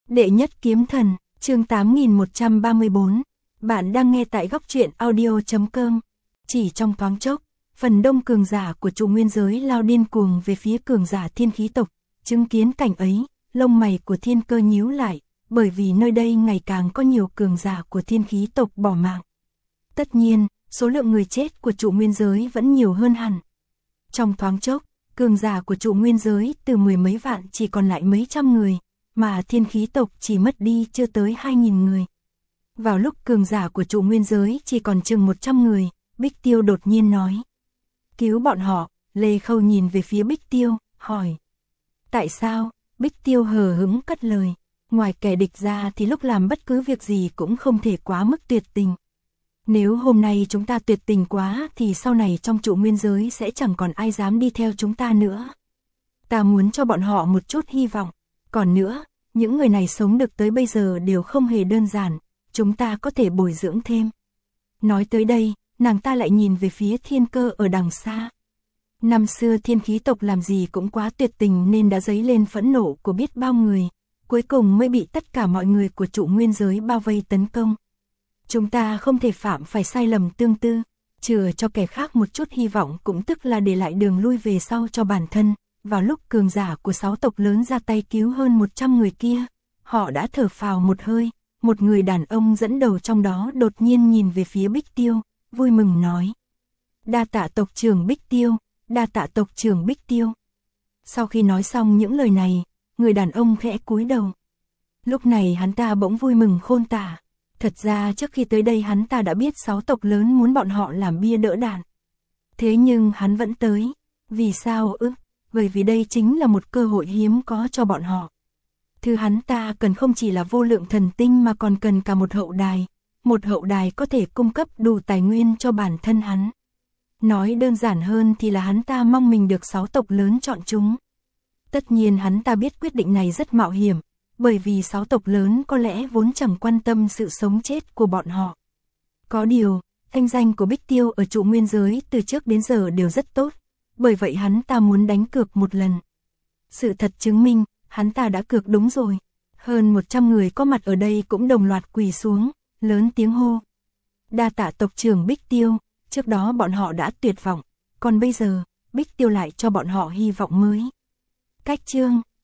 Đệ nhất kiếm thần, chương 8134. Bạn đang nghe tại góc truyện audio.com. Chỉ trong thoáng chốc, phần đông cường giả của trụ nguyên giới lao điên cuồng về phía cường giả thiên khí tộc. Chứng kiến cảnh ấy, lông mày của Thiên Cơ nhíu lại, bởi vì nơi đây ngày càng có nhiều cường giả của thiên khí tộc bỏ mạng. Tất nhiên, số lượng người chết của trụ nguyên giới vẫn nhiều hơn hẳn. Trong thoáng chốc, cường giả của trụ nguyên giới từ mười mấy vạn chỉ còn lại mấy trăm người, mà thiên khí tộc chỉ mất đi chưa tới 2.000 người. Vào lúc cường giả của trụ nguyên giới chỉ còn chừng 100 người, Bích Tiêu đột nhiên nói: cứu bọn họ. Lê Khâu nhìn về phía Bích Tiêu, hỏi: tại sao? Bích Tiêu hờ hững cất lời: ngoài kẻ địch ra thì lúc làm bất cứ việc gì cũng không thể quá mức tuyệt tình. Nếu hôm nay chúng ta tuyệt tình quá thì sau này trong trụ nguyên giới sẽ chẳng còn ai dám đi theo chúng ta nữa. Ta muốn cho bọn họ một chút hy vọng. Còn nữa, những người này sống được tới bây giờ đều không hề đơn giản, chúng ta có thể bồi dưỡng thêm. Nói tới đây, nàng ta lại nhìn về phía Thiên Cơ ở đằng xa. Năm xưa thiên khí tộc làm gì cũng quá tuyệt tình nên đã dấy lên phẫn nộ của biết bao người, cuối cùng mới bị tất cả mọi người của trụ nguyên giới bao vây tấn công. Chúng ta không thể phạm phải sai lầm tương tự, chừa cho kẻ khác một chút hy vọng cũng tức là để lại đường lui về sau cho bản thân. Vào lúc cường giả của 6 tộc lớn ra tay cứu hơn 100 người kia, họ đã thở phào một hơi, một người đàn ông dẫn đầu trong đó đột nhiên nhìn về phía Bích Tiêu, vui mừng nói: đa tạ tộc trưởng Bích Tiêu, đa tạ tộc trưởng Bích Tiêu. Sau khi nói xong những lời này, người đàn ông khẽ cúi đầu. Lúc này hắn ta bỗng vui mừng khôn tả. Thật ra trước khi tới đây hắn ta đã biết 6 tộc lớn muốn bọn họ làm bia đỡ đạn. Thế nhưng hắn vẫn tới. Vì sao ư? Bởi vì đây chính là một cơ hội hiếm có cho bọn họ. Thứ hắn ta cần không chỉ là vô lượng thần tinh mà còn cần cả một hậu đài. Một hậu đài có thể cung cấp đủ tài nguyên cho bản thân hắn. Nói đơn giản hơn thì là hắn ta mong mình được 6 tộc lớn chọn chúng. Tất nhiên hắn ta biết quyết định này rất mạo hiểm, bởi vì 6 tộc lớn có lẽ vốn chẳng quan tâm sự sống chết của bọn họ. Có điều, thanh danh của Bích Tiêu ở trụ nguyên giới từ trước đến giờ đều rất tốt, bởi vậy hắn ta muốn đánh cược một lần. Sự thật chứng minh, hắn ta đã cược đúng rồi. Hơn 100 người có mặt ở đây cũng đồng loạt quỳ xuống, lớn tiếng hô: đa tạ tộc trưởng Bích Tiêu. Trước đó bọn họ đã tuyệt vọng, còn bây giờ, Bích Tiêu lại cho bọn họ hy vọng mới. Cách chương